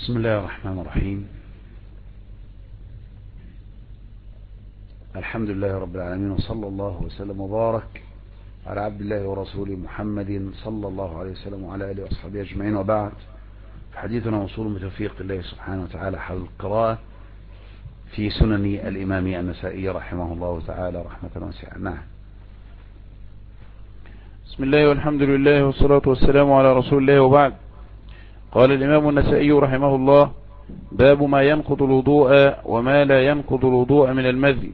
بسم الله الرحمن الرحيم. الحمد لله رب العالمين، وصلى الله وسلم وبارك على عبد الله ورسوله محمد صلى الله عليه وسلم وعلى آله وأصحابه أجمعين، وبعد. حديثنا وصول بتوفيق الله سبحانه وتعالى حول القراءة في سنن الإمام النسائي رحمه الله تعالى رحمة واسعة. نعم. بسم الله والحمد لله والصلاة والسلام على رسول الله، وبعد. قال الإمام النسائي رحمه الله: باب ما ينقض الوضوء وما لا ينقض الوضوء من المذي.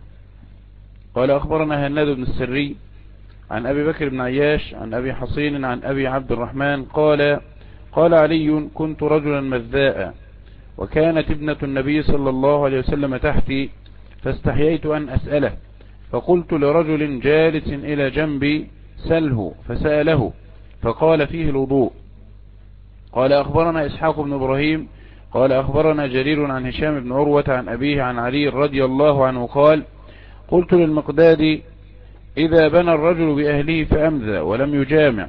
قال أخبرنا هناد بن السري عن أبي بكر بن عياش عن أبي حصين عن أبي عبد الرحمن قال علي: كنت رجلا مذاء، وكانت ابنة النبي صلى الله عليه وسلم تحتي، فاستحييت أن أسأله، فقلت لرجل جالس إلى جنبي: سله، فسأله فقال: فيه الوضوء. قال أخبرنا إسحاق بن إبراهيم قال أخبرنا جرير عن هشام بن عروة عن أبيه عن علي رضي الله عنه قال: قلت للمقداد: إذا بنى الرجل بأهله فأمذى ولم يجامع،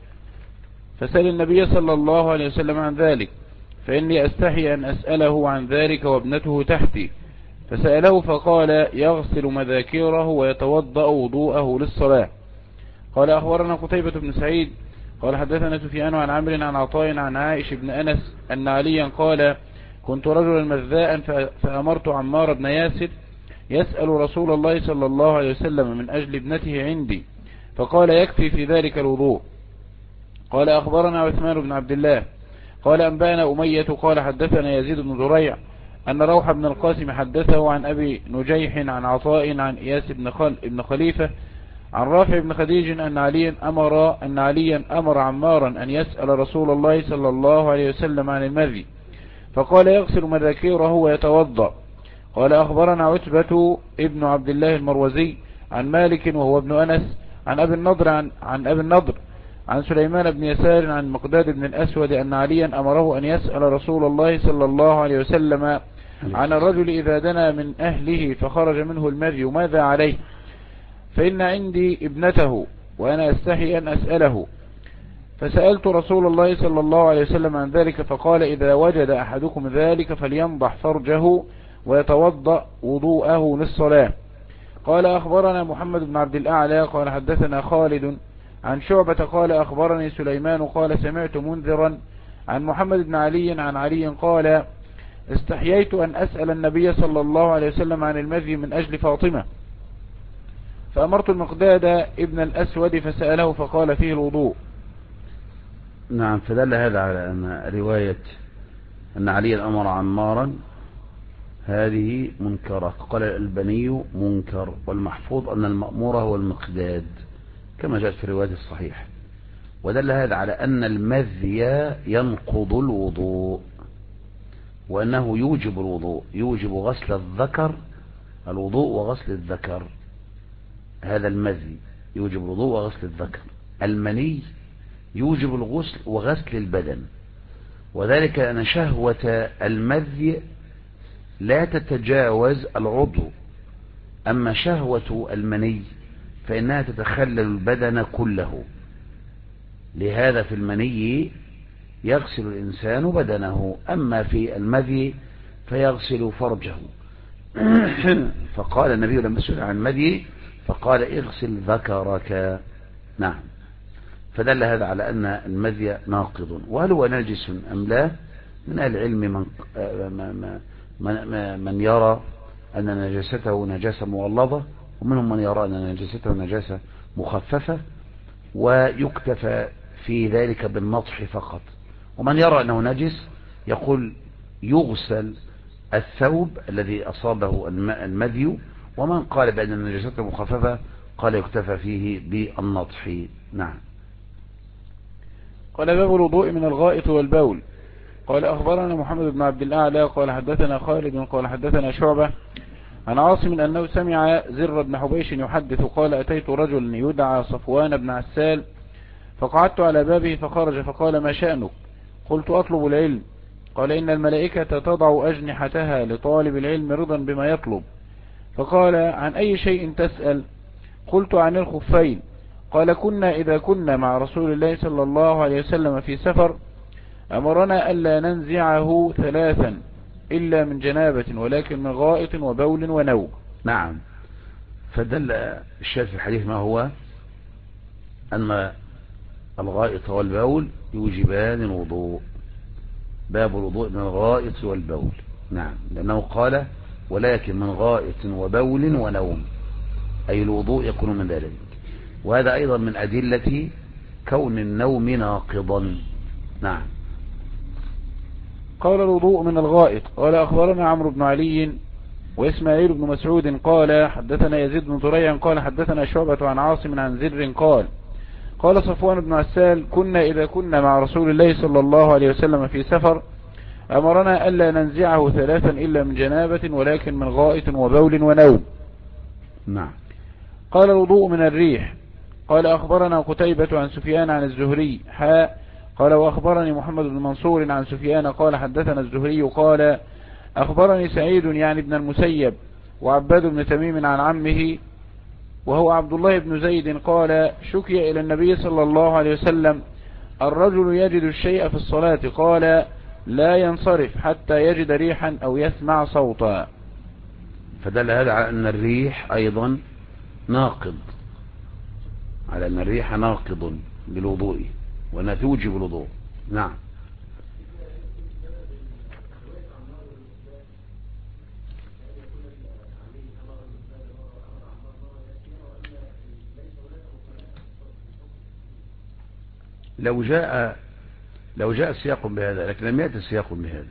فسأل النبي صلى الله عليه وسلم عن ذلك، فإني أستحي أن أسأله عن ذلك وابنته تحتي. فسأله فقال: يغسل مذاكيره ويتوضأ وضوءه للصلاة. قال أخبرنا قتيبة بن سعيد قال حدثنا سفيان عن عمرو عن عطاء عن عائش بن أنس أن عليا قال: كنت رجلا مذاء، فأمرت عمار بن ياسر يسأل رسول الله صلى الله عليه وسلم من أجل ابنته عندي، فقال: يكفي في ذلك الوضوء. قال أخبرنا عثمان بن عبد الله قال أنبأنا أمية قال حدثنا يزيد بن زريع أن روح بن القاسم حدثه عن أبي نجيح عن عطاء عن إياس بن خليفة عن رافع بن خديج أن عليا أمر عمارا أن يسأل رسول الله صلى الله عليه وسلم عن المذي، فقال: يغسل مذاكيره ويتوضأ. قال أخبرنا عتبة ابن عبد الله المروزي عن مالك وهو ابن أنس عن أبي النضر عن سليمان بن يسار عن مقداد بن الأسود أن عليا أمره أن يسأل رسول الله صلى الله عليه وسلم عن الرجل إذا دنا من أهله فخرج منه المذي ماذا عليه، فإن عندي ابنته وأنا أستحي أن أسأله. فسألت رسول الله صلى الله عليه وسلم عن ذلك، فقال: إذا وجد أحدكم ذلك فلينضح فرجه ويتوضأ وضوءه للصلاة. قال أخبرنا محمد بن عبد الأعلى قال حدثنا خالد عن شعبة قال أخبرني سليمان قال سمعت منذرا عن محمد بن علي عن علي قال: استحييت أن أسأل النبي صلى الله عليه وسلم عن المذي من أجل فاطمة، فأمرت المقداد ابن الأسود فسأله فقال: فيه الوضوء. نعم. فدل هذا على أن رواية أن علي أمر عمارا هذه منكرة. قال الألباني منكر، والمحفوظ أن المأمور هو المقداد كما جاءت في الرواية الصحيح. ودل هذا على أن المذي ينقض الوضوء، وأنه يوجب الوضوء، يوجب غسل الذكر، الوضوء وغسل الذكر. هذا المذي يوجب الوضوء وغسل الذكر. المني يوجب الغسل وغسل البدن، وذلك أن شهوة المذي لا تتجاوز العضو، أما شهوة المني فإنها تتخلل البدن كله. لهذا في المني يغسل الإنسان بدنه، أما في المذي فيغسل فرجه. فقال النبي لما سئل عن المذي فقال: اغسل ذكرك. نعم. فدل هذا على أن المذي ناقض. وهل هو نجس أم لا؟ من العلم من يرى أن نجاسته نجاسة مغلظة، ومنهم من يرى أن نجاسته نجاسة مخففة ويكتفى في ذلك بالنطح فقط، ومن يرى أنه نجس يقول يغسل الثوب الذي أصابه المذي، ومن قال بأن نجاسته مخففة قال يكتفى فيه بالنطح. نعم. قال: باب الوضوء من الغائط والبول. قال أخبرنا محمد بن عبد الأعلى قال حدثنا خالد قال حدثنا شعبة عن عاصم أنه سمع زر بن حبيش يحدث قال: أتيت رجل يدعى صفوان بن عسال، فقعدت على بابه فخرج فقال: ما شأنك؟ قلت: أطلب العلم. قال: إن الملائكة تضع أجنحتها لطالب العلم رضا بما يطلب. فقال: عن أي شيء تسأل؟ قلت: عن الخفين. قال: كنا إذا كنا مع رسول الله صلى الله عليه وسلم في سفر أمرنا ألا ننزعه ثلاثا إلا من جنابة ولكن من غائط وبول ونوم. نعم. فدل الشاهد في الحديث ما هو أن الغائط والبول يوجبان الوضوء. باب الوضوء من الغائط والبول. نعم، لأنه قال ولكن من غائط وبول ونوم، أي الوضوء يكون من ذلك. وهذا أيضا من أدلة كون النوم ناقضا. نعم. قال الوضوء من الغائط. قال أخبرنا عمرو بن علي وإسماعيل بن مسعود قال حدثنا يزيد بن زريع قال حدثنا شعبة عن عاصم عن زر قال قال صفوان بن عسال كنا إذا كنا مع رسول الله صلى الله عليه وسلم في سفر أمرنا ألا ننزعه ثلاثا إلا من جنابة ولكن من غائط وبول ونوم. نعم. قال الوضوء من الريح. قال أخبرنا قتيبة عن سفيان عن الزهري قال وأخبرني محمد بن منصور عن سفيان قال حدثنا الزهري قال أخبرني سعيد يعني ابن المسيب وعباد بن تميم عن عمه وهو عبد الله بن زيد قال شكي إلى النبي صلى الله عليه وسلم الرجل يجد الشيء في الصلاة قال لا ينصرف حتى يجد ريحا أو يسمع صوتا. فدل هذا على أن الريح أيضا ناقض، على أن الريح ناقض للوضوء وأنها توجب الوضوء. نعم. لو جاء سياق بهذا، لكن لم يأتي سياق بهذا.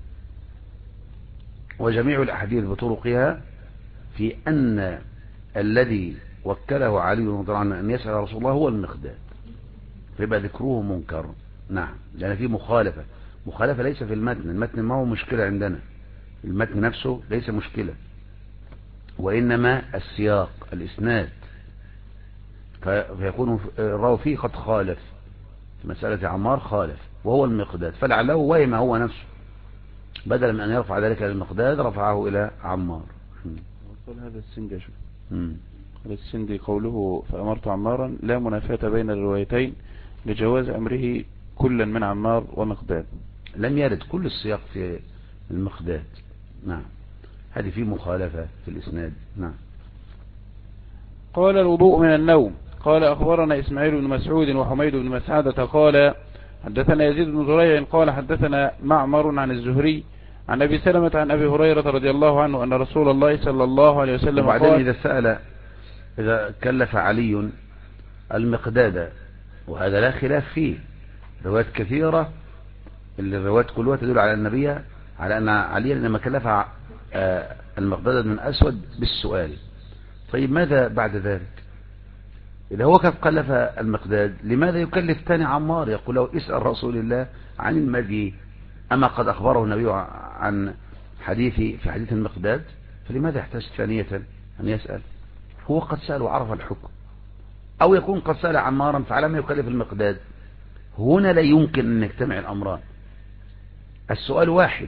وجميع الأحاديث بطرقها في أن الذي وكله علي رضي الله عنه أن يسأل رسول الله هو المقداد، فيبقى ذكره منكر. نعم، لأن في مخالفة ليس في المتن ما هو مشكلة عندنا، المتن نفسه ليس مشكلة، وإنما السياق الإسناد، فيكون الراوي فيه قد خالف في مسألة عمار، خالف وهو المقداد، فلعله وهم هو نفسه بدلا من أن يرفع ذلك للمقداد رفعه إلى عمار. قال هذا السندي هذا السندي قوله فأمرت عمارا لا منافاة بين الروايتين لجواز أمره كلا من عمار ومقداد. لم يرد كل السياق في المقداد. نعم، هذه في مخالفة في الإسناد. نعم. قال الوضوء من النوم. قال أخبرنا إسماعيل بن مسعود وحميد بن مسعدة قال حدثنا يزيد بن زريع قال حدثنا معمر عن الزهري عن أبي سلمة عن أبي هريرة رضي الله عنه أن رسول الله صلى الله عليه وسلم وبعدين قال إذا كلف علي المقداد، وهذا لا خلاف فيه، روايات كثيرة، الروايات كلها تدل على النبي على أن علي لما كلف المقداد من أسود بالسؤال. طيب ماذا بعد ذلك؟ إذا هو قد كلف المقداد لماذا يكلف ثاني عمار يقول له اسأل رسول الله عن المدي؟ أما قد أخبره النبي عن في حديث المقداد، فلماذا يحتاج ثانية أن يسأل؟ هو قد سأل وعرف الحكم، أو يكون قد سأل عمارا فعلما يكلف المقداد. هنا لا يمكن أن يجتمع الأمران، السؤال واحد،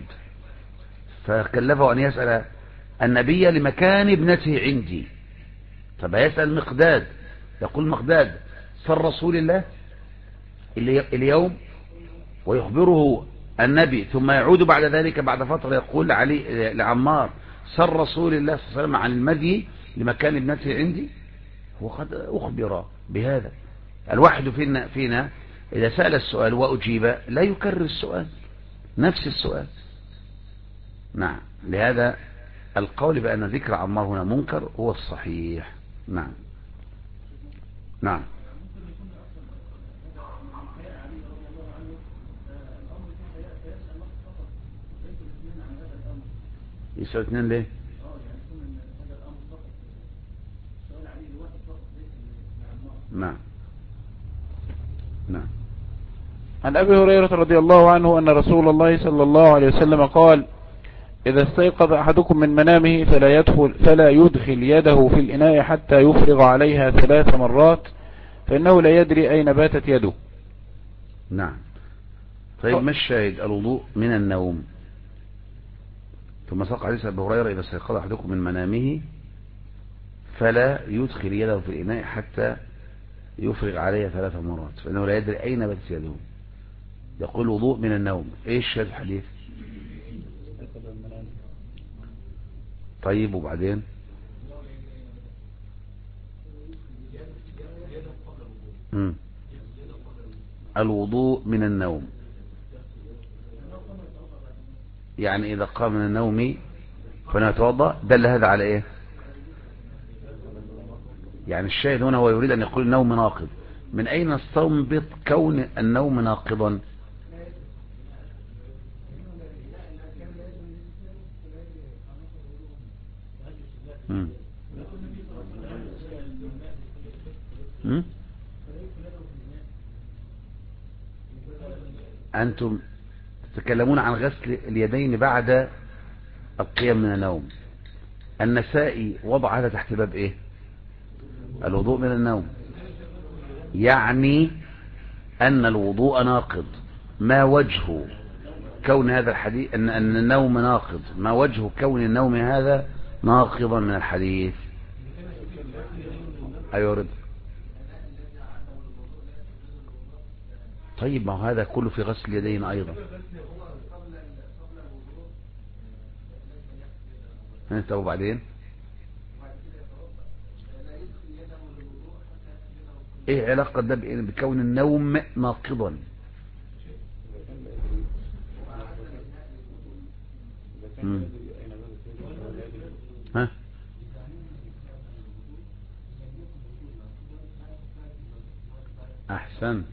فكلفه أن يسأل النبي لمكان ابنته عندي، فبيسأل المقداد، يقول مقداد صر رسول الله اليوم، ويخبره النبي، ثم يعود بعد ذلك بعد فترة يقول لعمار صر رسول الله صلى الله عليه وسلم عن المدي لمكان ابنته عندي. هو قد أخبر بهذا. الواحد فينا إذا سأل السؤال وأجيب لا يكرر السؤال، نفس السؤال. نعم، لهذا القول بأن ذكر عمار هنا منكر هو الصحيح. نعم. نعم. يسأل اثنين ليه؟ نعم. نعم. عن أبي هريرة رضي الله عنه أن رسول الله صلى الله عليه وسلم قال إذا استيقظ أحدكم من منامه فلا يدخل يده في الإناء حتى يفرغ عليها 3 مرات فإنه لا يدري أين باتت يده. نعم. طيب ما الشاهد؟ الوضوء من النوم. ثم ساق حديث أبي هريرة إذا استيقظ أحدكم من منامه فلا يدخل يده في الإناء حتى يفرغ عليها 3 مرات فإنه لا يدري أين باتت يده. يقول وضوء من النوم. ايش هذا الحديث؟ طيب وبعدين؟ الوضوء من النوم، يعني إذا قام من النوم فلا يتوضأ. دل هذا على إيه؟ يعني الشاهد هنا هو يريد أن يقول النوم ناقض. من أين نستنبط كون النوم ناقضا؟ أنتم تتكلمون عن غسل اليدين بعد القيام من النوم. النسائي وضع هذا تحت باب إيه؟ الوضوء من النوم، يعني أن الوضوء ناقض. ما وجه كون هذا الحديث أن النوم ناقض؟ ما وجه كون النوم هذا ناقضا من الحديث؟ أيوة رضا. طيب ما هذا كله في غسل اليدين أيضا. انت وبعدين ايه علاقة ده بكون النوم ناقضا؟ ها احسنت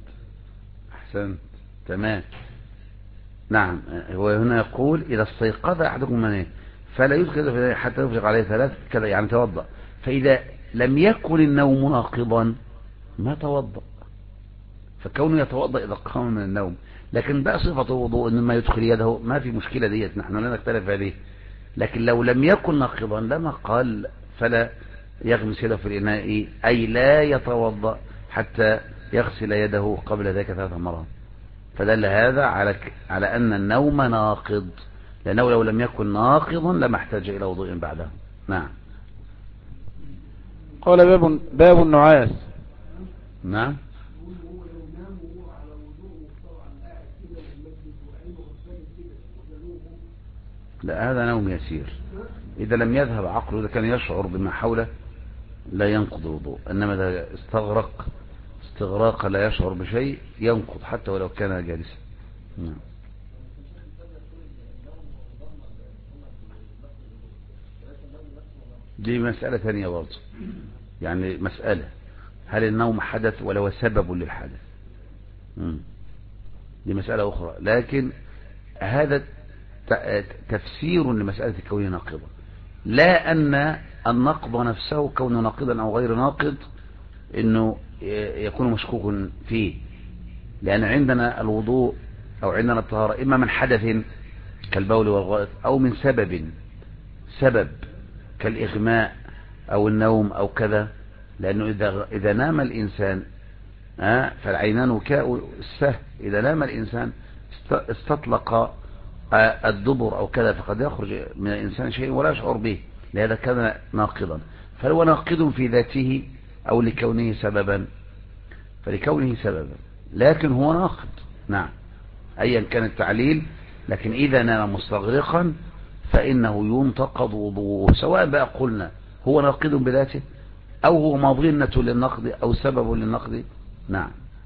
تمام. نعم، هو هنا يقول اذا استيقظ احدكم من فلا يدخل حتى يفرغ عليه 3 كذا، يعني توضأ. فاذا لم يكن النوم ناقضا ما توضأ، فكونه يتوضأ اذا قام من النوم. لكن بقى صفة الوضوء ان ما يدخل يده ما في مشكلة ديت، نحن لا نختلف عليه. لكن لو لم يكن ناقضا لما قال فلا يغمس يده في الإناء، أي لا يتوضأ حتى يغسل يده قبل ذلك 3 مرات. فدل هذا على أن النوم ناقض، لأنه لو لم يكن ناقضا لما احتاج إلى وضوء بعده. نعم. قال باب النعاس. نعم. لا، هذا نوم يسير إذا لم يذهب عقله، إذا كان يشعر بما حوله لا ينقض الوضوء. إنما إذا استغراق لا يشعر بشيء ينقض حتى ولو كان جالسا. نعم. دي مسألة ثانية برضه، يعني مسألة هل النوم حدث ولا هو سبب للحدث؟ دي مسألة أخرى. لكن هذا تفسير لمسألة كونه ناقضا، لا أن النقض نفسه كونه ناقضا أو غير ناقض إنه يكون مشكوك فيه. لأن عندنا الوضوء أو عندنا الطهارة إما من حدث كالبول والغائط، أو من سبب كالإغماء أو النوم أو كذا. لأنه إذا نام الإنسان فالعينان وكاء السهل، إذا نام الإنسان استطلق الدبر أو كذا، فقد يخرج من الإنسان شيء ولا يشعر به، لهذا كان ناقضا. فهو ناقض في ذاته أو لكونه سببا؟ فلكونه سببا، لكن هو ناقض. نعم، أيا كان التعليل. لكن إذا نام مستغرقا فإنه ينتقض وضوءه، سواء بقى قلنا هو ناقض بذاته أو هو مظنة للنقض أو سبب للنقض. نعم.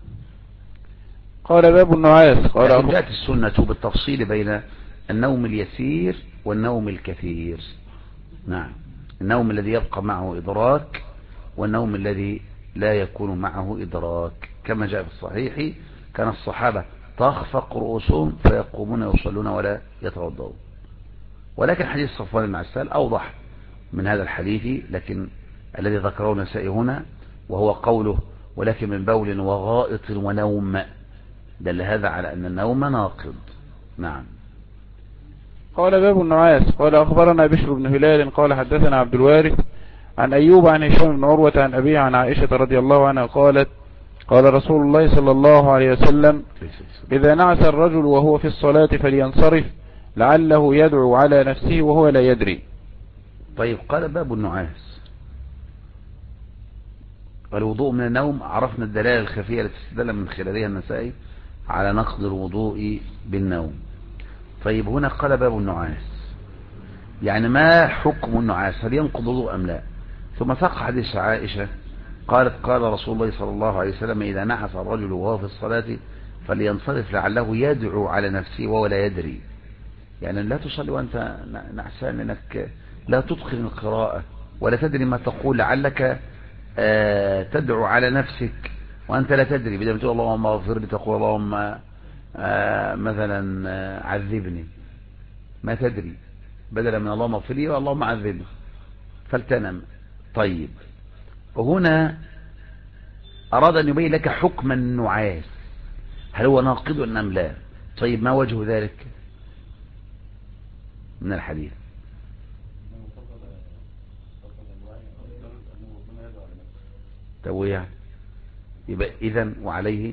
قال باب النعاس. لكن جاءت السنة بالتفصيل بين النوم اليسير والنوم الكثير. نعم، النوم الذي يبقى معه إدراك والنوم الذي لا يكون معه إدراك، كما جاء في الصحيح كان الصحابة تخفق رؤوسهم فيقومون يصلون ولا يتوضؤون. ولكن حديث صفوان بن عسال أوضح من هذا الحديث، لكن الذي ذكره النسائي هنا وهو قوله ولكن من بول وغائط ونوم، دل هذا على أن النوم ناقض. نعم. قال باب النعاس. قال أخبرنا بشر بن هلال قال حدثنا عبد الوارث عن أيوب عن هشام بن عروة عن أبيه عن عائشة رضي الله عنها قالت قال رسول الله صلى الله عليه وسلم إذا نعس الرجل وهو في الصلاة فلينصرف لعله يدعو على نفسه وهو لا يدري. طيب، قال باب النعاس. الوضوء من النوم، عرفنا الدلالة الخفية التي استدل من خلالها النسائي على نقض الوضوء بالنوم. طيب هنا قال باب النعاس، يعني ما حكم النعاس؟ هل ينقض الوضوء أم لا؟ ثم ساق حديث عائشة قالت قال رسول الله صلى الله عليه وسلم إذا نعس الرجل وهو في الصلاة فلينصرف لعله يدعو على نفسه وهو لا يدري. يعني لا تصلي وأنت نعسان، لأنك لا تتقن القراءة ولا تدري ما تقول، لعلك تدعو على نفسك وأنت لا تدري. بدل ما تقول اللهم اغفر لي تقول اللهم مثلا عذبني، ما تدري، بدلا من اللهم اغفر لي واللهم عذبني فلتنم. طيب وهنا أراد أن يبين لك حكم النعاس، هل هو ناقض أم لا؟ طيب ما وجه ذلك من الحديث؟ تويع يبقى إذن وعليه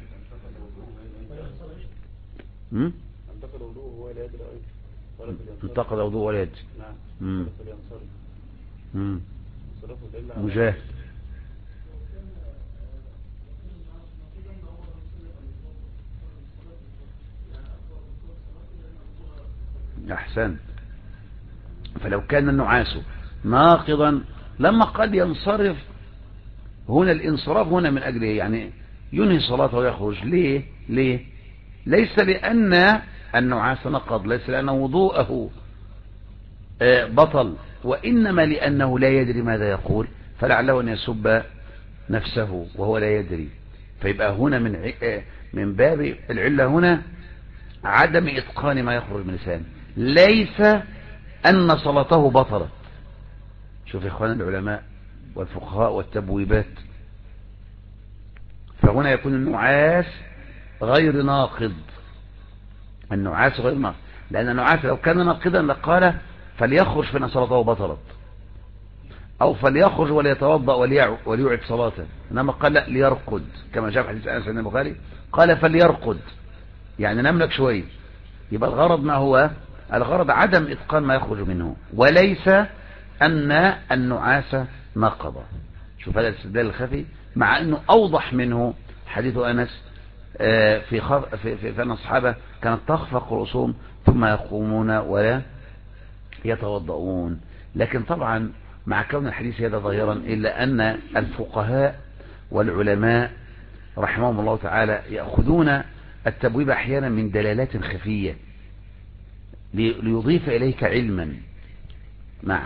انتقد وضوء ولا يدري. مجاهد أحسن. فلو كان النعاس ناقضا لما قد ينصرف، هنا الانصراف هنا من أجله يعني ينهي صلاته ويخرج. ليه ليس لأن النعاس نقض، ليس لأن وضوءه بطل، وإنما لأنه لا يدري ماذا يقول، فلعله أن يسب نفسه وهو لا يدري. فيبقى هنا من باب العلة هنا عدم إتقان ما يخرج من لسانه، ليس أن صلاته بطلت. شوف يا إخوان العلماء والفقهاء والتبويبات، فهنا يكون النعاس غير ناقض. النعاس غير ناقض، لأن النعاس لو كان ناقضا لقال فليخرج فإن صلاته بطلت، أو فليخرج وليتوضأ وليعد صلاته، إنما قال لا ليرقد، كما جاء في حديث أنس بن البخاري قال فليرقد، يعني نملك شوي. يبقى الغرض ما هو؟ الغرض عدم إتقان ما يخرج منه، وليس أن النعاس نقض. شوف هذا الاستدلال الخفي، مع أنه أوضح منه حديث أنس في أن الصحابة كانت تخفق رؤوسهم ثم يقومون ولا يتوضؤون. لكن طبعا مع كون الحديث هذا ظاهرا، إلا أن الفقهاء والعلماء رحمهم الله تعالى يأخذون التبويب أحيانا من دلالات خفية ليضيف إليك علما. نعم.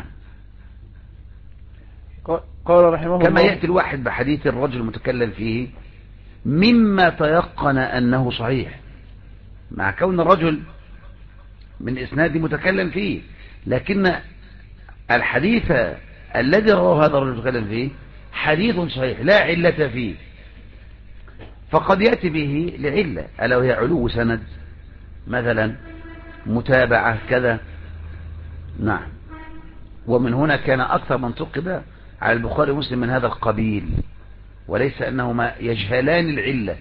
قال رحمه الله كما يأتي الواحد بحديث الرجل المتكلم فيه مما تيقن أنه صحيح، مع كون الرجل من إسناد متكلم فيه، لكن الحديث الذي رواه هذا الرجل المتكلم فيه حديث صحيح لا علة فيه، فقد يأتي به لعلة، ألا وهي علو سند مثلا، متابعة كذا. نعم. ومن هنا كان أكثر من تقد على البخاري ومسلم من هذا القبيل، وليس أنهما يجهلان العلة.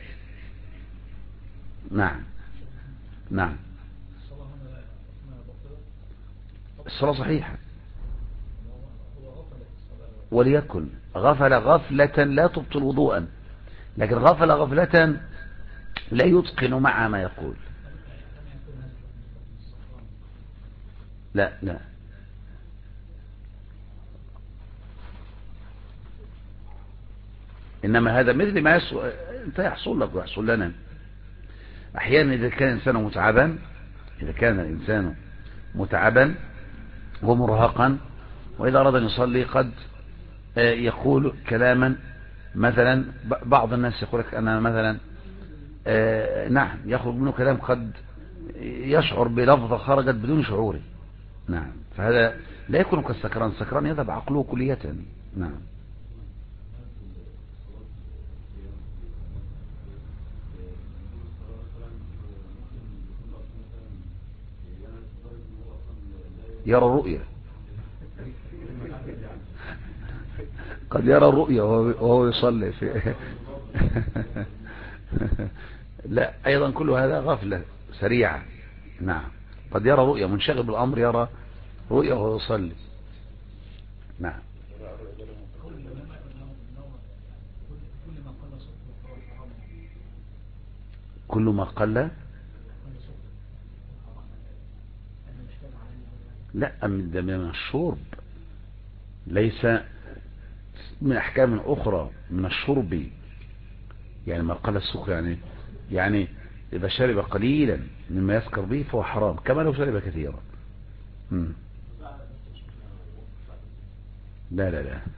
نعم. نعم. الصلاة صحيحة، وليكن غفل غفلة لا تبطل وضوءا، لكن غفل غفلة لا يتقن مع ما يقول. لا إنما هذا مثل ما انت يحصل لك ويحصل لنا أحيانا. إذا كان الإنسان متعبا ومرهقا، وإذا أراد أن يصلي قد يقول كلاما، مثلا بعض الناس يقول لك أنا مثلا نعم يخرج منه كلام قد يشعر بلفظة خرجت بدون شعوره. نعم. فهذا لا يكون كالسكران، السكران يذهب عقله كلية. نعم. يرى الرؤية، قد يرى الرؤية وهو يصلي في لا أيضا كل هذا غفلة سريعة. نعم. قد يرى رؤية، منشغل بالأمر يرى رؤية وهو يصلي. نعم. كل ما قل لا ده من الشرب، ليس من أحكام أخرى من الشرب. يعني ما قل السكر يعني إذا شرب قليلا مما يسكر به فهو حرام كما لو شرب كثيرا. لا لا لا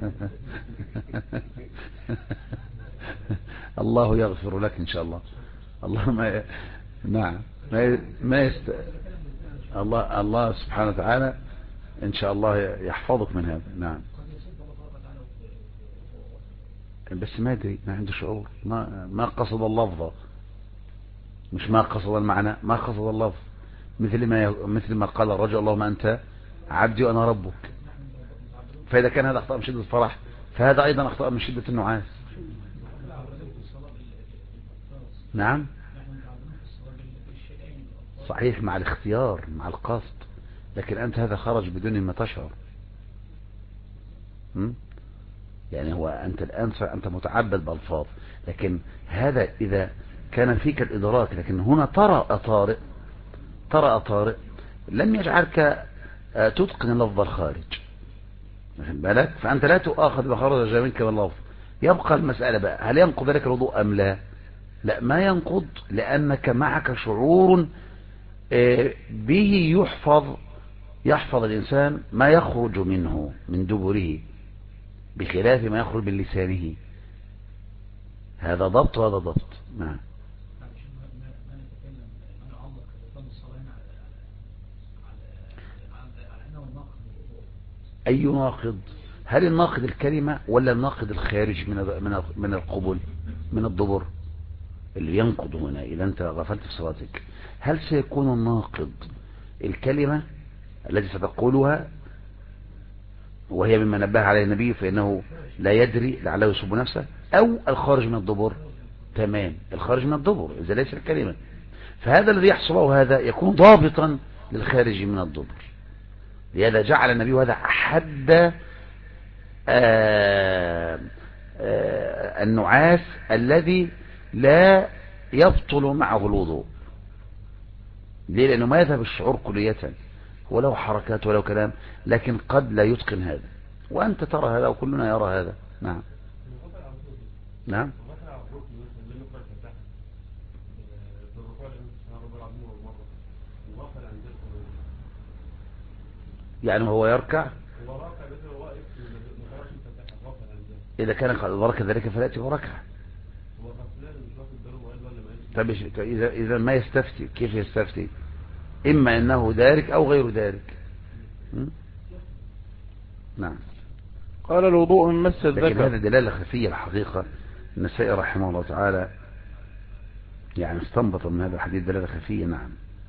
الله يغفر لك إن شاء الله. الله ما نعم ما الله سبحانه وتعالى إن شاء الله يحفظك من هذا. نعم بس ما أدري، ما عنده شعور، ما قصد اللفظ، مش ما قصد المعنى، ما قصد اللفظ، مثل ما قال الرجل اللهم أنت عبدي وأنا ربك. فإذا كان هذا أخطأ من شدة الفرح فهذا أيضا أخطأ من شدة النعاس. نعم صحيح مع الاختيار مع القصد، لكن أنت هذا خرج بدون ما تشعر. يعني هو أنت الآن أنت متعبد بألفاظ، لكن هذا إذا كان فيك الإدراك، لكن هنا طرأ طارئ لم يجعلك تتقن اللفظ الخارج، واخد بالك؟ فأنت لا تؤاخذ بخرج منك باللفظ. يبقى المسألة بقى هل ينقض ذلك الوضوء أم لا؟ لا ما ينقض، لأنك معك شعور به يحفظ الإنسان ما يخرج منه من دبره بخلاف ما يخرج من لسانه. هذا ضبط وهذا ضبط. نعم أي ناقض؟ هل الناقض الكلمة ولا الناقض الخارج من القبول من الدبر اللي ينقض هنا؟ إذا أنت غفلت في صلاتك هل سيكون الناقض الكلمة التي ستقولها وهي مما نبه عليه النبي فإنه لا يدري لعله يصب نفسه، أو الخارج من الدبر؟ تمام الخارج من الدبر إذا ليس الكلمة، فهذا الذي يحصل له هذا يكون ضابطا للخارج من الدبر. لهذا جعل النبي هذا أحد النعاس الذي لا يبطل معه الوضوء. ليه؟ لأنه ما يذهب الشعور كلية، ولو حركات ولو كلام، لكن قد لا يتقن هذا، وأنت ترى هذا وكلنا يرى هذا. نعم نعم يعني هو يركع إذا كان قد أدرك ذلك فليأتي وركع. طب إذا ما يستفتي كيف يستفتي؟ إما أنه دارك أو غير دارك. نعم قال الوضوء من مس الذكر. لكن هذا دلالة خفية الحقيقة. النسائي رحمه الله تعالى يعني استنبط من هذا الحديث دلالة خفية. نعم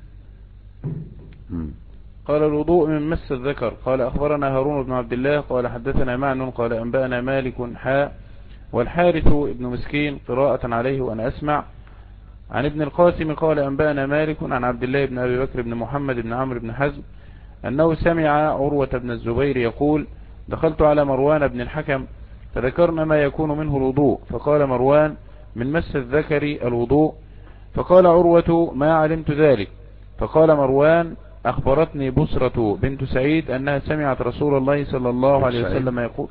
قال الوضوء من مس الذكر. قال أخبرنا هارون بن عبد الله قال حدثنا معن قال أنبأنا مالك والحارث ابن مسكين قراءة عليه وأنا أسمع عن ابن القاسم قال أنبأنا مالك عن عبد الله بن أبي بكر بن محمد بن عمرو بن حزم أنه سمع عروة بن الزبير يقول دخلت على مروان بن الحكم فذكرنا ما يكون منه الوضوء، فقال مروان من مس الذكر الوضوء، فقال عروة ما علمت ذلك، فقال مروان أخبرتني بصرة بنت سعيد أنها سمعت رسول الله صلى الله عليه وسلم يقول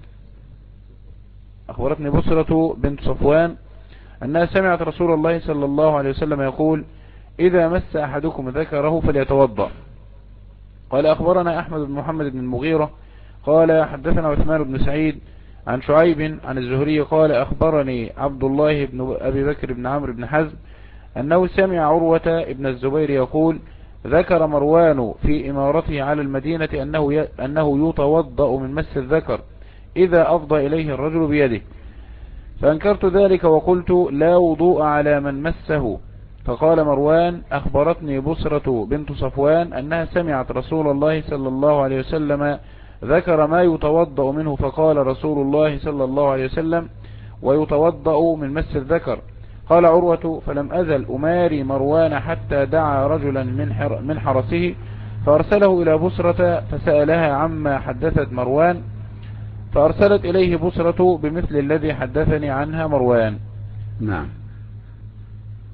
أخبرتني بصرة بنت صفوان أنها سمعت رسول الله صلى الله عليه وسلم يقول إذا مس أحدكم ذكره فليتوضأ. قال أخبرنا أحمد بن محمد بن المغيرة قال حدثنا عثمان بن سعيد عن شعيب عن الزهري قال أخبرني عبد الله بن أبي بكر بن عمرو بن حزم أنه سمع عروة بن الزبير يقول ذكر مروان في إمارته على المدينة أنه يتوضأ من مس الذكر إذا أفضى إليه الرجل بيده، فأنكرت ذلك وقلت لا وضوء على من مسه، فقال مروان أخبرتني بصرة بنت صفوان أنها سمعت رسول الله صلى الله عليه وسلم ذكر ما يتوضأ منه، فقال رسول الله صلى الله عليه وسلم ويتوضأ من مس الذكر. قال عروة فلم أزل أماري مروان حتى دعا رجلا من حرسه فأرسله إلى بصرة فسألها عما حدثت مروان، فأرسلت إليه بصرة بمثل الذي حدثني عنها مروان. نعم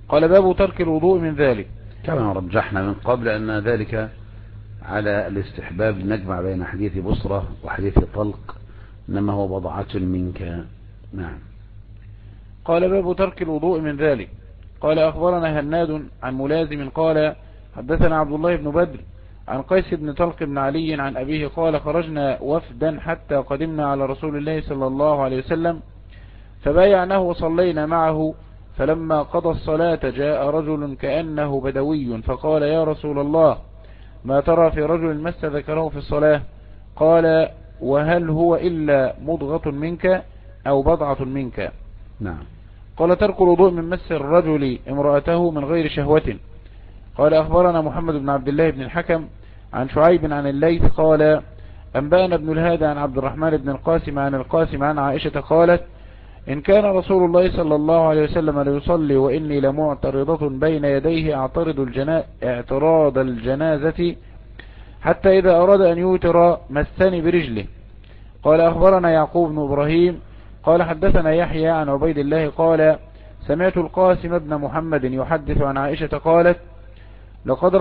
قال باب ترك الوضوء من ذلك. كما رجحنا من قبل أن ذلك على الاستحباب، نجمع بين حديث بصرة وحديث طلق، إنما هو بضعة منك. نعم. قال باب ترك الوضوء من ذلك. قال أخبرنا هناد عن ملازم قال حدثنا عبد الله بن بدر عن قيس بن طلق بن علي عن أبيه قال خرجنا وفدا حتى قدمنا على رسول الله صلى الله عليه وسلم فبايعناه وصلينا معه، فلما قضى الصلاة جاء رجل كأنه بدوي فقال يا رسول الله ما ترى في رجل مس ذكره في الصلاة؟ قال وهل هو إلا مضغة منك أو بضعة منك؟ نعم. قال ترك الوضوء من مس الرجل امرأته من غير شهوة. قال أخبرنا محمد بن عبد الله بن الحكم عن شعيب عن الليث قال أنبأنا ابن الهادى عن عبد الرحمن بن القاسم عن القاسم عن عائشة قالت إن كان رسول الله صلى الله عليه وسلم ليصلي وإني لمعترضة بين يديه اعتراض الجنازة حتى إذا أراد أن يوتر مسني برجله. قال أخبرنا يعقوب بن إبراهيم قال حدثنا يحيى عن عبيد الله قال سمعت القاسم بن محمد يحدث عن عائشة قالت لقد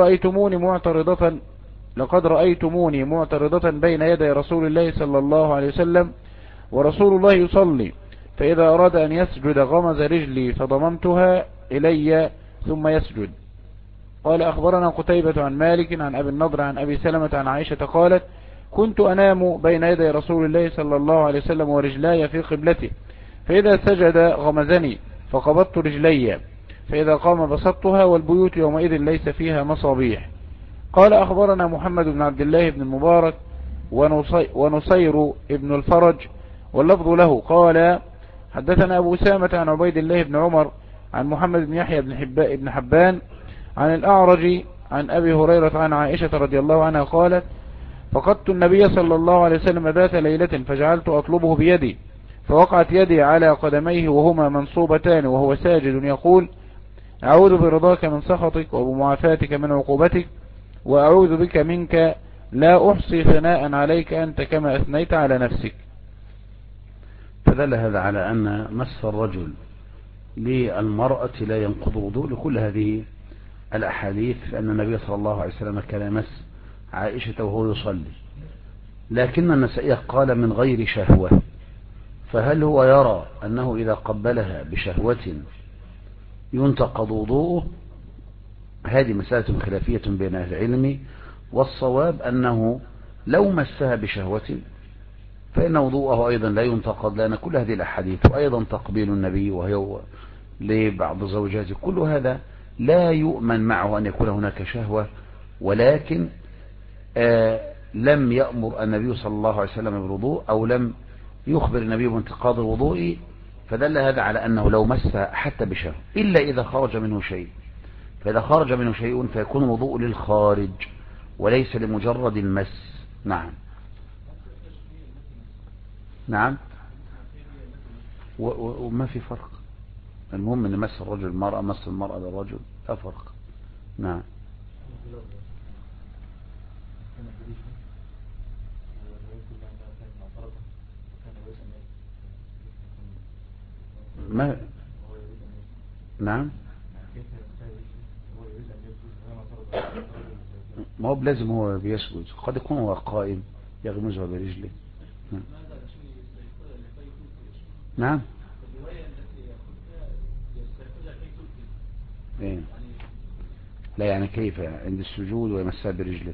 رأيتموني معترضة بين يدي رسول الله صلى الله عليه وسلم ورسول الله يصلي، فإذا أراد أن يسجد غمز رجلي فضممتها إلي ثم يسجد. قال أخبرنا قتيبة عن مالك عن أبي النضر عن أبي سلمة عن عائشة قالت كنت أنام بين يدي رسول الله صلى الله عليه وسلم ورجلاي في قبلته، فإذا سجد غمزني فقبضت رجلي، فإذا قام بسطتها والبيوت يومئذ ليس فيها مصابيح. قال أخبرنا محمد بن عبد الله بن المبارك ونصير ابن الفرج واللفظ له قال حدثنا أبو سامة عن عبيد الله بن عمر عن محمد بن يحيى بن حبان عن الأعرج عن أبي هريرة عن عائشة رضي الله عنها قالت فقدت النبي صلى الله عليه وسلم ذات ليلة فجعلت أطلبه بيدي فوقعت يدي على قدميه وهما منصوبتان وهو ساجد يقول أعوذ برضاك من سخطك وبمعافاتك من عقوبتك وأعوذ بك منك لا أحصي ثناء عليك أنت كما أثنيت على نفسك. فدل هذا على أن مس الرجل للمرأة لا ينقض وضوء لكل هذه الأحاديث، فأن النبي صلى الله عليه وسلم كان يمس عائشة وهو يصلي، لكن النسائي قال من غير شهوة، فهل هو يرى أنه إذا قبلها بشهوة ينتقض وضوءه؟ هذه مسألة خلافية بين أهل العلم، والصواب أنه لو مسها بشهوة فإن وضوءه أيضا لا ينتقض، لأن كل هذه الأحاديث وأيضا تقبيل النبي وهو لبعض زوجاته كل هذا لا يؤمن معه أن يكون هناك شهوة، ولكن لم يأمر النبي صلى الله عليه وسلم بالوضوء أو لم يخبر النبي بانتقاض الوضوء، فدل هذا على أنه لو مس حتى بشهوة إلا إذا خرج منه شيء، فإذا خرج منه شيء فيكون الوضوء للخارج وليس لمجرد المس. نعم. نعم. وما في فرق، المهم أن مس الرجل المرأة مس المرأة للرجل لا فرق. نعم. ما نعم ما هو بلازم هو بيسجد، قد يكون هو قائم يغمزها برجله. نعم. إيه؟ لا يعني كيف عند السجود ويمسها برجله؟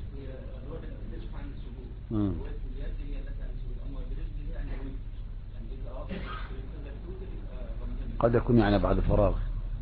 قد يكون يعني بعد فراغ.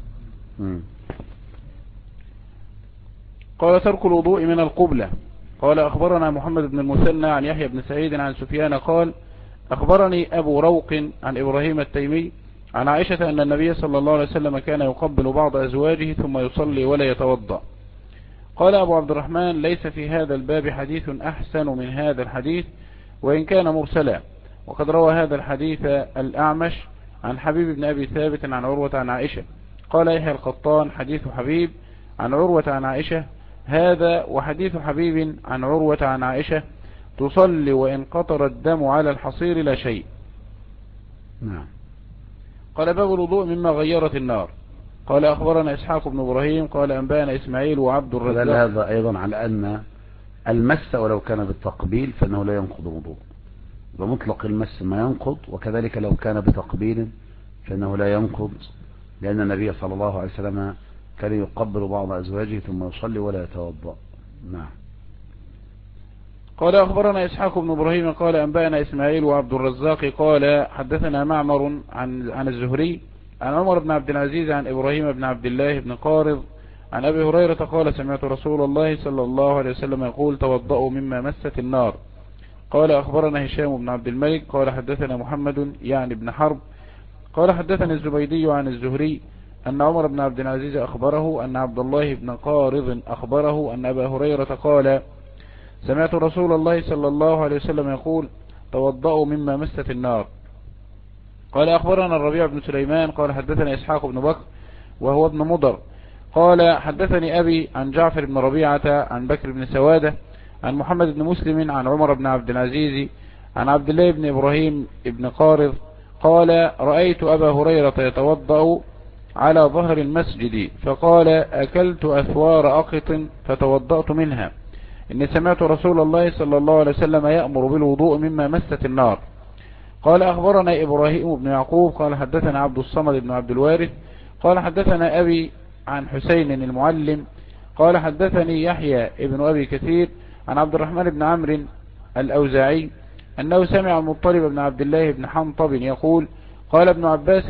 قال ترك الوضوء من القبلة. قال أخبرنا محمد بن المثنى عن يحيى بن سعيد عن سفيان قال أخبرني أبو روق عن إبراهيم التيمي عن عائشة أن النبي صلى الله عليه وسلم كان يقبل بعض أزواجه ثم يصلي ولا يتوضأ. قال أبو عبد الرحمن ليس في هذا الباب حديث أحسن من هذا الحديث وإن كان مرسلا، وقد روى هذا الحديث الأعمش عن حبيب بن أبي ثابت عن عروة عن عائشة. قال يحيى القطان حديث حبيب عن عروة عن عائشة هذا وحديث حبيب عن عروة عن عائشة تصلي وإن قطر الدم على الحصير لا شيء. نعم. قال باب الوضوء مما غيرت النار. قال أخبرنا إسحاق بن إبراهيم قال أنبانا إسماعيل وعبد الرزاق. هذا أيضا على أن المس ولو كان بالتقبيل فإنه لا ينقض وضوء، بمطلق المس ما ينقض، وكذلك لو كان بتقبيل فإنه لا ينقض، لأن النبي صلى الله عليه وسلم كان يقبل بعض أزواجه ثم يصلي ولا يتوضأ. نعم. قال أخبرنا إسحاق بن إبراهيم قال أنبأنا إسماعيل وعبد الرزاق قال حدثنا معمر عن الزهري عن عمر بن عبد العزيز عن إبراهيم بن عبد الله بن قارض عن أبي هريرة قال سمعت رسول الله صلى الله عليه وسلم يقول توضأوا مما مست النار. قال أخبرنا هشام بن عبد الملك قال حدثنا محمد يعني بن حرب قال حدثني الزبيدي عن الزهري أن عمر بن عبد العزيز أخبره أن عبد الله بن قارض أخبره أن أبا هريرة قال سمعت رسول الله صلى الله عليه وسلم يقول توضأوا مما مست النار. قال أخبرنا الربيع بن سليمان قال حدثنا إسحاق بن بكر وهو ابن مضر قال حدثني أبي عن جعفر بن ربيعة عن بكر بن سوادة عن محمد بن مسلم عن عمر بن عبد العزيز عن عبد الله بن إبراهيم بن قارض قال رأيت أبا هريرة يتوضأ على ظهر المسجد فقال أكلت أثوار أقط فتوضأت منها إني سمعت رسول الله صلى الله عليه وسلم يأمر بالوضوء مما مست النار. قال أخبرنا إبراهيم بن يعقوب قال حدثنا عبد الصمد بن عبد الوارث قال حدثنا أبي عن حسين المعلم قال حدثني يحيى ابن أبي كثير عن عبد الرحمن بن عمرو الأوزاعي أنه سمع المطلب بن عبد الله بن حنطب يقول قال ابن عباس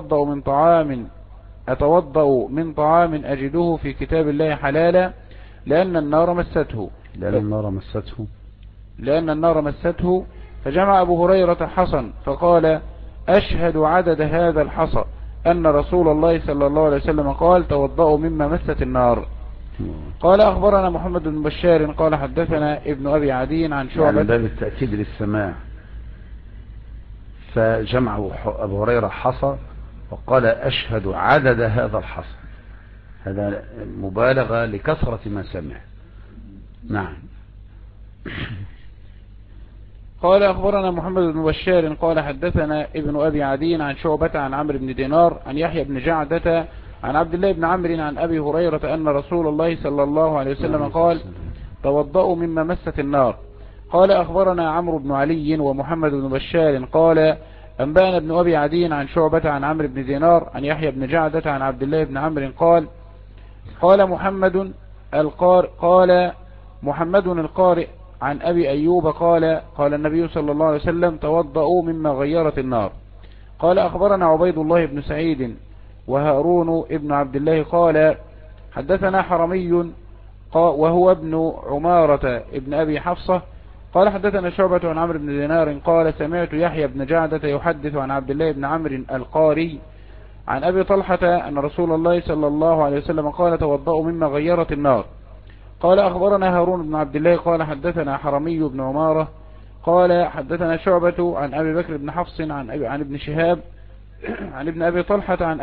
أتوضأ من طعام أجده في كتاب الله حلالا لأن النار مسته فجمع أبو هريرة حصا فقال أشهد عدد هذا الحصى أن رسول الله صلى الله عليه وسلم قال توضأوا مما مست النار. قال أخبرنا محمد بن بشار قال حدثنا ابن أبي عدي عن شعبة يعني باب التأكيد للسماع، فجمع أبو هريرة حصى وقال أشهد عدد هذا الحصى، هذا مبالغة لكثرة ما سمع. نعم. قال أخبرنا محمد بن بشار قال حدثنا ابن أبي عدي عن شعبة عن عمرو بن دينار عن يحيى بن جعدة عن عبد الله بن عمرو عن أبي هريرة أن رسول الله صلى الله عليه وسلم قال توضأوا مما مست النار. قال أخبرنا عمرو بن علي ومحمد بن بشار قال أنبأنا ابن أبي عدي عن شعبة عن عمرو بن دينار عن يحيى بن جعدة عن عبد الله بن عمرو قال محمد القارئ عن أبي أيوب قال النبي صلى الله عليه وسلم توضأوا مما غيرت النار. قال أخبرنا عبيد الله بن سعيد وهارون ابن عبد الله قال حدثنا حرمي وهو ابن عمارة ابن أبي حفصة قال حدثنا شعبة عن عمرو بن دينار قال سمعت يحيى بن جعدة يحدث عن عبد الله بن عمرو القاري عن أبي طلحة أن رسول الله صلى الله عليه وسلم قال توضأوا مما غيرت النار. قال أخبرنا هارون بن عبد الله قال حدثنا حرمي بن عمارة قال حدثنا شعبة عن أبي بكر بن حفص عن ابن شهاب عن ابن أبي طلحة عن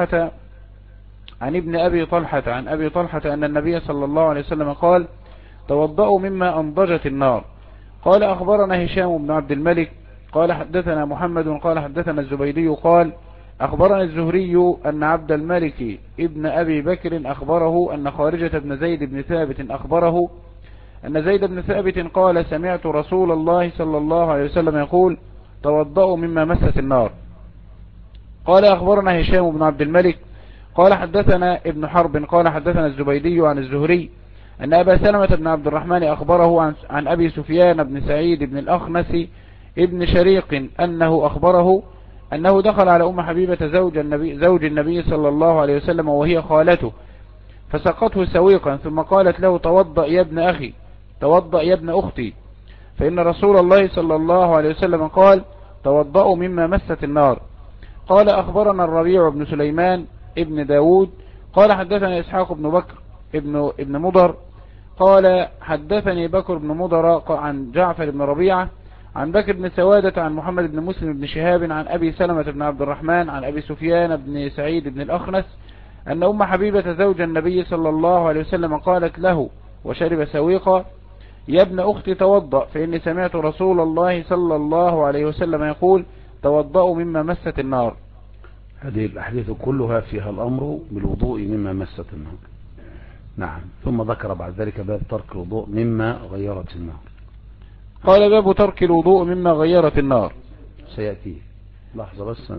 أبي طلحة أن النبي صلى الله عليه وسلم قال توضأوا مما أنضجت النار. قال أخبرنا هشام بن عبد الملك قال حدثنا محمد قال حدثنا الزبيدي قال أخبرنا الزهري أن عبد الملك ابن أبي بكر أخبره أن خارجة بن زيد بن ثابت أخبره أن زيد بن ثابت قال سمعت رسول الله صلى الله عليه وسلم يقول توضأوا مما مست النار. قال أخبرنا هشام بن عبد الملك قال حدثنا ابن حرب قال حدثنا الزبيدي عن الزهري أن أبا سلمة بن عبد الرحمن أخبره عن أبي سفيان بن سعيد بن الأخنس ابن شريق أنه أخبره أنه دخل على أم حبيبة زوج النبي صلى الله عليه وسلم وهي خالته فسقته سويقا ثم قالت له توضأ يا ابن أخي توضأ يا ابن أختي فإن رسول الله صلى الله عليه وسلم قال توضأوا مما مست النار. قال أخبرنا الربيع بن سليمان ابن داود قال حدثنا إسحاق بن بكر ابن مضر قال حدثني بكر بن مضر عن جعفر بن ربيعة عن بكر بن سوادة عن محمد بن مسلم بن شهاب عن أبي سلمة بن عبد الرحمن عن أبي سفيان بن سعيد بن الأخنس أن أم حبيبة زوج النبي صلى الله عليه وسلم قالت له وشرب سويقا يا ابن أختي توضأ فإني سمعت رسول الله صلى الله عليه وسلم يقول توضأوا مما مست النار. هذه الأحاديث كلها فيها الأمر بالوضوء مما مست النار. نعم. ثم ذكر بعد ذلك باب ترك الوضوء مما غيرت النار. قال باب ترك الوضوء مما غيرت النار. سيأتي لحظة بس.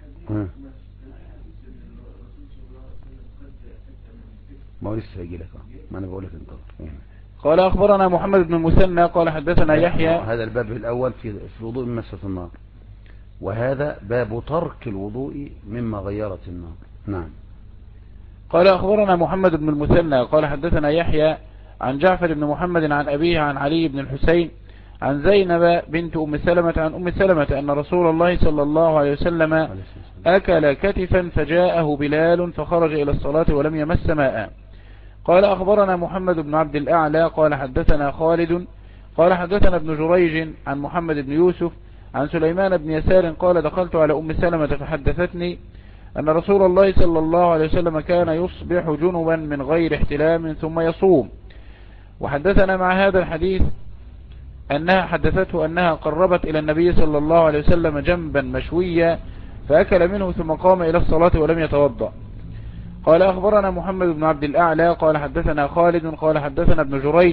ما هو لسه هيجي لك، ما أنا بقول لك انتظر. قال أخبرنا محمد بن المثنى قال حدثنا يحيى. هذا الباب الأول في الوضوء مما مست النار، وهذا باب ترك الوضوء مما غيرت النار. نعم. قال أخبرنا محمد بن المثنى قال حدثنا يحيى عن جعفر بن محمد عن أبيه عن علي بن الحسين عن زينب بنت أم سلمة عن أم سلمة أن رسول الله صلى الله عليه وسلم أكل كتفا فجاءه بلال فخرج إلى الصلاة ولم يمس ماء. قال أخبرنا محمد بن عبد الأعلى قال حدثنا خالد قال حدثنا ابن جريج عن محمد بن يوسف عن سليمان بن يسار قال دخلت على أم سلمة فحدثتني أن رسول الله صلى الله عليه وسلم كان يصبح جنبا من غير احتلام ثم يصوم. وحدثنا مع هذا الحديث أنها حدثته أنها قربت إلى النبي صلى الله عليه وسلم جنبا مشويا فأكل منه ثم قام إلى الصلاة ولم يتوضأ. قال أخبرنا محمد بن عبد الأعلى قال حدثنا خالد قال حدثنا ابن جريج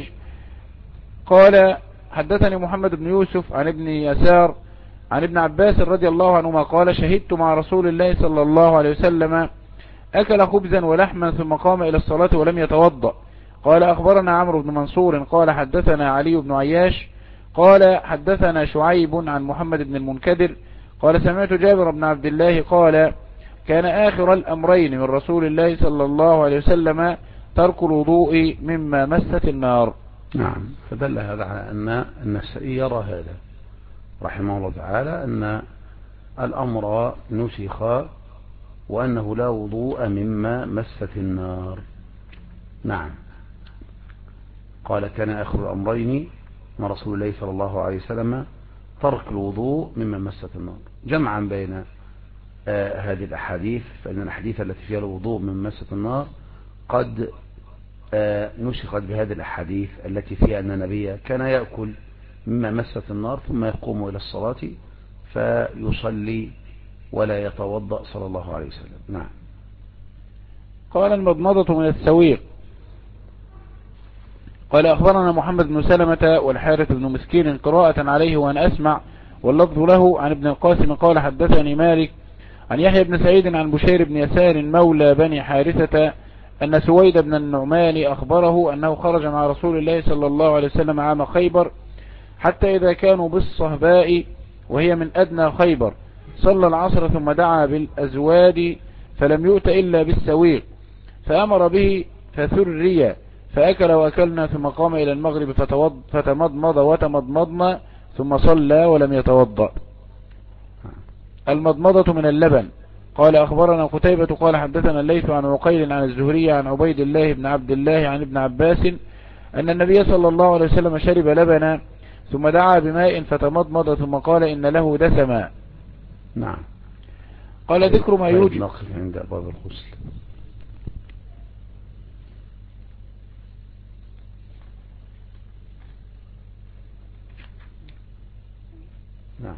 قال حدثني محمد بن يوسف عن ابن يسار عن ابن عباس رضي الله عنهما قال شهدت مع رسول الله صلى الله عليه وسلم أكل خبزا ولحما ثم قام إلى الصلاة ولم يتوضأ. قال أخبرنا عمرو بن منصور قال حدثنا علي بن عياش قال حدثنا شعيب عن محمد بن المنكدر قال سمعت جابر بن عبد الله قال كان آخر الأمرين من رسول الله صلى الله عليه وسلم ترك الوضوء مما مست النار. نعم. فدل هذا على أن النسائي يرى هذا رحمه الله تعالى أن الأمر نسخ وأنه لا وضوء مما مست النار. نعم. قال كان آخر الأمرين من رسول الله صلى الله عليه وسلم ترك الوضوء مما مست النار، جمعا بين هذه الأحاديث، فإن الأحاديث التي فيها الوضوء مما مست النار قد نسخت بهذه الأحاديث التي فيها أن النبي كان يأكل مما مست النار ثم يقوم إلى الصلاة فيصلي ولا يتوضأ صلى الله عليه وسلم. نعم. قال المضمضة من السويق. قال أخبرنا محمد بن سلمة والحارث بن مسكين قراءة عليه وأن أسمع واللفظ له عن ابن القاسم قال حدثني مالك عن يحيى بن سعيد عن بشير بن يسار مولى بني حارثة أن سويد بن النعمان أخبره أنه خرج مع رسول الله صلى الله عليه وسلم عام خيبر حتى إذا كانوا بالصهباء وهي من أدنى خيبر صلى العصر ثم دعا بالأزواد فلم يؤت إلا بالسويق فأمر به فثري فأكل وأكلنا ثم قام إلى المغرب فتمضمض وتمضمضنا ثم صلى ولم يتوضأ. المضمضة من اللبن. قال أخبرنا قتيبة قال حدثنا الليث عن عقيل عن الزهري عن عبيد الله بن عبد الله عن ابن عباس أن النبي صلى الله عليه وسلم شرب لبنا ثم دعا بماء فتمضمض ثم قال إن له دسما. نعم. قال ذكر ما يوجد نقف عند باب الغسل. نعم.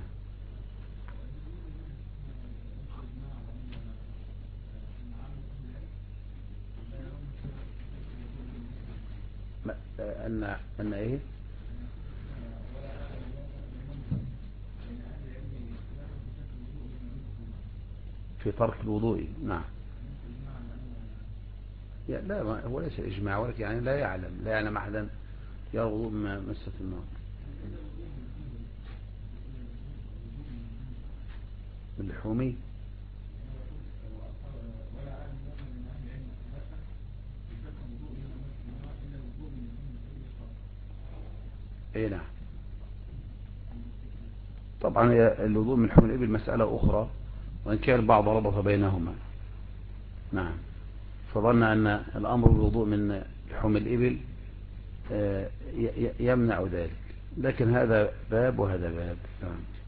أن إيه في ترك الوضوء. نعم. لا هو ليس إجماع ولكن يعني لا يعلم أحدا يرى الوضوء ما مست النار. اللحومي اي نعم. طبعا الوضوء من لحوم الإبل مسألة أخرى وإن كان البعض ربط بينهما. نعم. فظن أن الأمر بالوضوء من لحوم الإبل يمنع ذلك، لكن هذا باب وهذا باب. نعم.